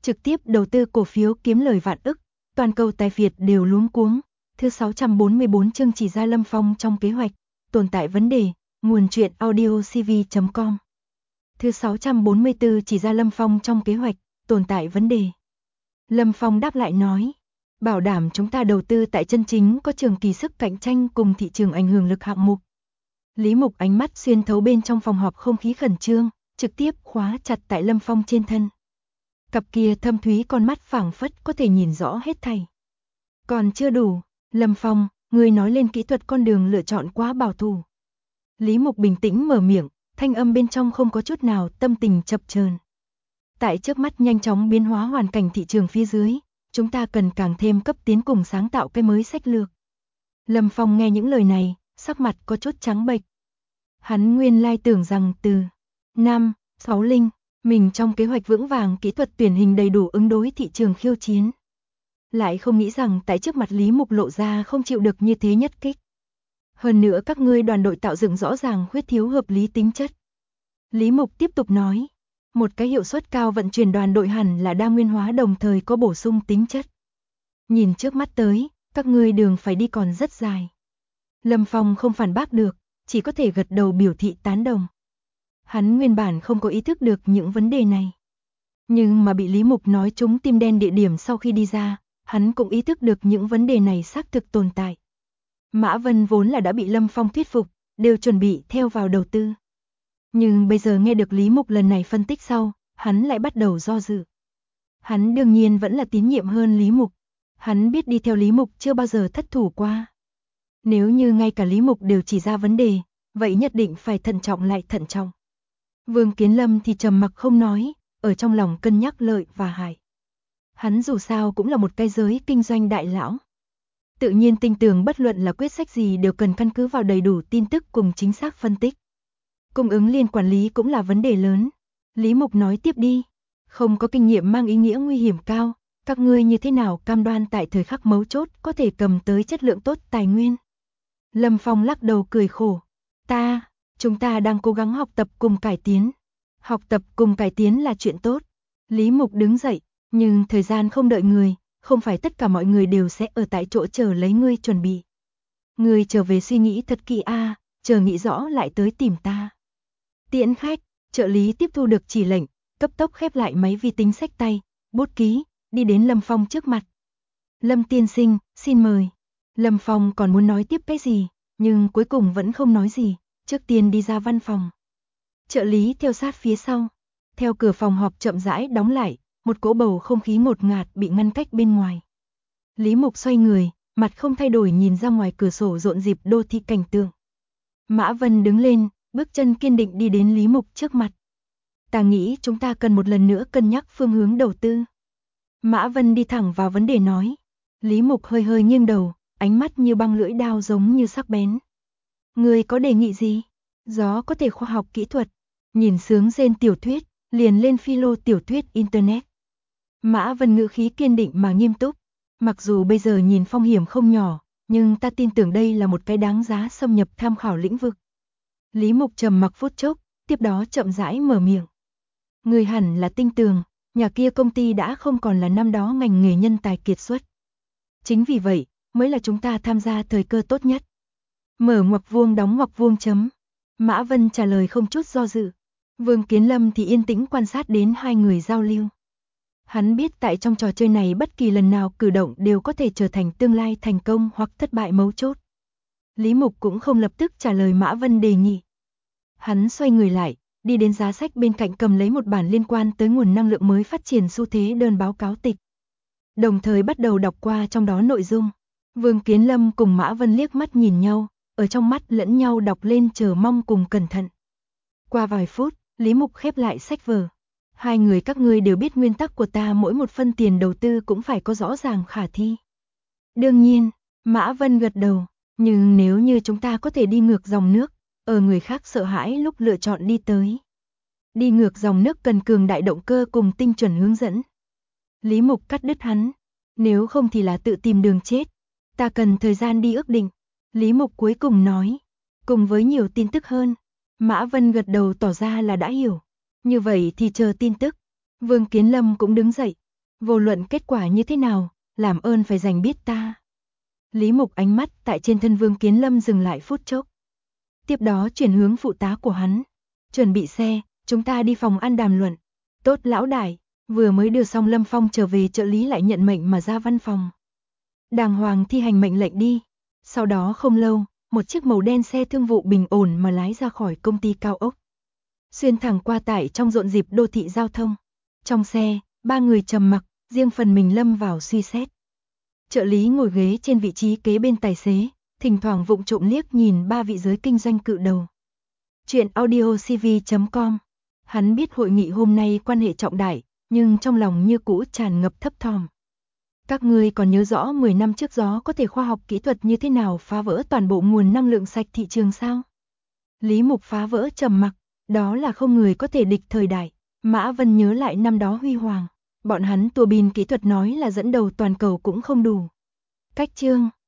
trực tiếp đầu tư cổ phiếu kiếm lời vạn ức, toàn cầu tài Việt đều luống cuống. Thứ 644 chương chỉ ra Lâm Phong trong kế hoạch, tồn tại vấn đề, nguồn truyện audiocv.com. Thứ 644 chỉ ra Lâm Phong trong kế hoạch, tồn tại vấn đề. Lâm Phong đáp lại nói, bảo đảm chúng ta đầu tư tại chân chính có trường kỳ sức cạnh tranh cùng thị trường ảnh hưởng lực hạng mục. Lý Mục ánh mắt xuyên thấu bên trong phòng họp không khí khẩn trương, trực tiếp khóa chặt tại Lâm Phong trên thân. Cặp kia thâm thúy con mắt phảng phất có thể nhìn rõ hết thảy. Còn chưa đủ, Lâm Phong, ngươi nói lên kỹ thuật con đường lựa chọn quá bảo thủ. Lý Mục bình tĩnh mở miệng, thanh âm bên trong không có chút nào tâm tình chập chờn. Tại trước mắt nhanh chóng biến hóa hoàn cảnh thị trường phía dưới, chúng ta cần càng thêm cấp tiến cùng sáng tạo cái mới sách lược. Lâm Phong nghe những lời này, sắc mặt có chút trắng bệch. Hắn nguyên lai tưởng rằng từ 5, 6 linh, mình trong kế hoạch vững vàng kỹ thuật tuyển hình đầy đủ ứng đối thị trường khiêu chiến. Lại không nghĩ rằng tại trước mặt Lý Mục lộ ra không chịu được như thế nhất kích. Hơn nữa các ngươi đoàn đội tạo dựng rõ ràng khuyết thiếu hợp lý tính chất. Lý Mục tiếp tục nói, một cái hiệu suất cao vận chuyển đoàn đội hẳn là đa nguyên hóa đồng thời có bổ sung tính chất. Nhìn trước mắt tới, các ngươi đường phải đi còn rất dài. Lâm Phong không phản bác được, chỉ có thể gật đầu biểu thị tán đồng. Hắn nguyên bản không có ý thức được những vấn đề này. Nhưng mà bị Lý Mục nói trúng tim đen địa điểm sau khi đi ra, hắn cũng ý thức được những vấn đề này xác thực tồn tại. Mã Vân vốn là đã bị Lâm Phong thuyết phục, đều chuẩn bị theo vào đầu tư. Nhưng bây giờ nghe được Lý Mục lần này phân tích sau, hắn lại bắt đầu do dự. Hắn đương nhiên vẫn là tín nhiệm hơn Lý Mục. Hắn biết đi theo Lý Mục chưa bao giờ thất thủ qua. Nếu như ngay cả Lý Mục đều chỉ ra vấn đề, vậy nhất định phải thận trọng lại thận trọng. Vương Kiến Lâm thì trầm mặc không nói, ở trong lòng cân nhắc lợi và hại. Hắn dù sao cũng là một cái giới kinh doanh đại lão. Tự nhiên tin tưởng bất luận là quyết sách gì đều cần căn cứ vào đầy đủ tin tức cùng chính xác phân tích. Cung ứng liên quản lý cũng là vấn đề lớn. Lý Mục nói tiếp đi, không có kinh nghiệm mang ý nghĩa nguy hiểm cao, các ngươi như thế nào cam đoan tại thời khắc mấu chốt có thể cầm tới chất lượng tốt tài nguyên. Lâm Phong lắc đầu cười khổ, chúng ta đang cố gắng học tập cùng cải tiến. Học tập cùng cải tiến là chuyện tốt. Lý Mục đứng dậy, nhưng thời gian không đợi người, không phải tất cả mọi người đều sẽ ở tại chỗ chờ lấy ngươi chuẩn bị. Ngươi trở về suy nghĩ thật kỹ chờ nghĩ rõ lại tới tìm ta. Tiễn khách, trợ lý tiếp thu được chỉ lệnh, cấp tốc khép lại máy vi tính xách tay, bút ký, đi đến Lâm Phong trước mặt. Lâm tiên sinh, xin mời. Lâm Phong còn muốn nói tiếp cái gì, nhưng cuối cùng vẫn không nói gì, trước tiên đi ra văn phòng. Trợ lý theo sát phía sau. Theo cửa phòng họp chậm rãi đóng lại, một cỗ bầu không khí ngột ngạt bị ngăn cách bên ngoài. Lý Mục xoay người, mặt không thay đổi nhìn ra ngoài cửa sổ rộn rịp đô thị cảnh tượng. Mã Vân đứng lên, bước chân kiên định đi đến Lý Mục trước mặt. Ta nghĩ chúng ta cần một lần nữa cân nhắc phương hướng đầu tư. Mã Vân đi thẳng vào vấn đề nói. Lý Mục hơi hơi nghiêng đầu, ánh mắt như băng lưỡi đao giống như sắc bén. Ngươi có đề nghị gì? Gió có thể khoa học kỹ thuật, nhìn sướng rên tiểu thuyết, liền lên philo tiểu thuyết internet. Mã Vân ngữ khí kiên định mà nghiêm túc. Mặc dù bây giờ nhìn phong hiểm không nhỏ, nhưng ta tin tưởng đây là một cái đáng giá xâm nhập tham khảo lĩnh vực. Lý Mục trầm mặc phút chốc, tiếp đó chậm rãi mở miệng. Người hẳn là tin tưởng, nhà kia công ty đã không còn là năm đó ngành nghề nhân tài kiệt xuất. Chính vì vậy, mới là chúng ta tham gia thời cơ tốt nhất. Mở ngoặc vuông đóng ngoặc vuông chấm. Mã Vân trả lời không chút do dự. Vương Kiến Lâm thì yên tĩnh quan sát đến hai người giao lưu. Hắn biết tại trong trò chơi này bất kỳ lần nào cử động đều có thể trở thành tương lai thành công hoặc thất bại mấu chốt. Lý Mục cũng không lập tức trả lời Mã Vân đề nghị. Hắn xoay người lại, đi đến giá sách bên cạnh cầm lấy một bản liên quan tới nguồn năng lượng mới phát triển xu thế đơn báo cáo tịch. Đồng thời bắt đầu đọc qua trong đó nội dung. Vương Kiến Lâm cùng Mã Vân liếc mắt nhìn nhau, ở trong mắt lẫn nhau đọc lên chờ mong cùng cẩn thận. Qua vài phút, Lý Mục khép lại sách vở. Hai người các ngươi đều biết nguyên tắc của ta, mỗi một phân tiền đầu tư cũng phải có rõ ràng khả thi. Đương nhiên, Mã Vân gật đầu, nhưng nếu như chúng ta có thể đi ngược dòng nước, ở người khác sợ hãi lúc lựa chọn đi tới. Đi ngược dòng nước cần cường đại động cơ cùng tinh chuẩn hướng dẫn. Lý Mục cắt đứt hắn, nếu không thì là tự tìm đường chết. Ta cần thời gian đi ước định. Lý Mục cuối cùng nói, cùng với nhiều tin tức hơn. Mã Vân gật đầu tỏ ra là đã hiểu. Như vậy thì chờ tin tức. Vương Kiến Lâm cũng đứng dậy, Vô luận kết quả như thế nào, làm ơn phải dành biết ta. Lý Mục ánh mắt tại trên thân Vương Kiến Lâm dừng lại phút chốc. Tiếp đó chuyển hướng phụ tá của hắn. Chuẩn bị xe, chúng ta đi phòng ăn đàm luận. Tốt lão đại, vừa mới đưa xong Lâm Phong trở về, trợ lý lại nhận mệnh mà ra văn phòng. Đàng hoàng thi hành mệnh lệnh đi. Sau đó không lâu, một chiếc màu đen xe thương vụ bình ổn mà lái ra khỏi công ty cao ốc. Xuyên thẳng qua tải trong rộn rịp đô thị giao thông. Trong xe, ba người trầm mặc, riêng phần mình lâm vào suy xét. Trợ lý ngồi ghế trên vị trí kế bên tài xế, thỉnh thoảng vụng trộm liếc nhìn ba vị giới kinh doanh cự đầu. Chuyện audiocv.com. Hắn biết hội nghị hôm nay quan hệ trọng đại, nhưng trong lòng như cũ tràn ngập thấp thỏm. Các ngươi còn nhớ rõ 10 năm trước gió có thể khoa học kỹ thuật như thế nào phá vỡ toàn bộ nguồn năng lượng sạch thị trường sao? Lý Mục phá vỡ trầm mặc, đó là không người có thể địch thời đại. Mã Vân nhớ lại năm đó huy hoàng, bọn hắn tua bin kỹ thuật nói là dẫn đầu toàn cầu cũng không đủ. Cách chương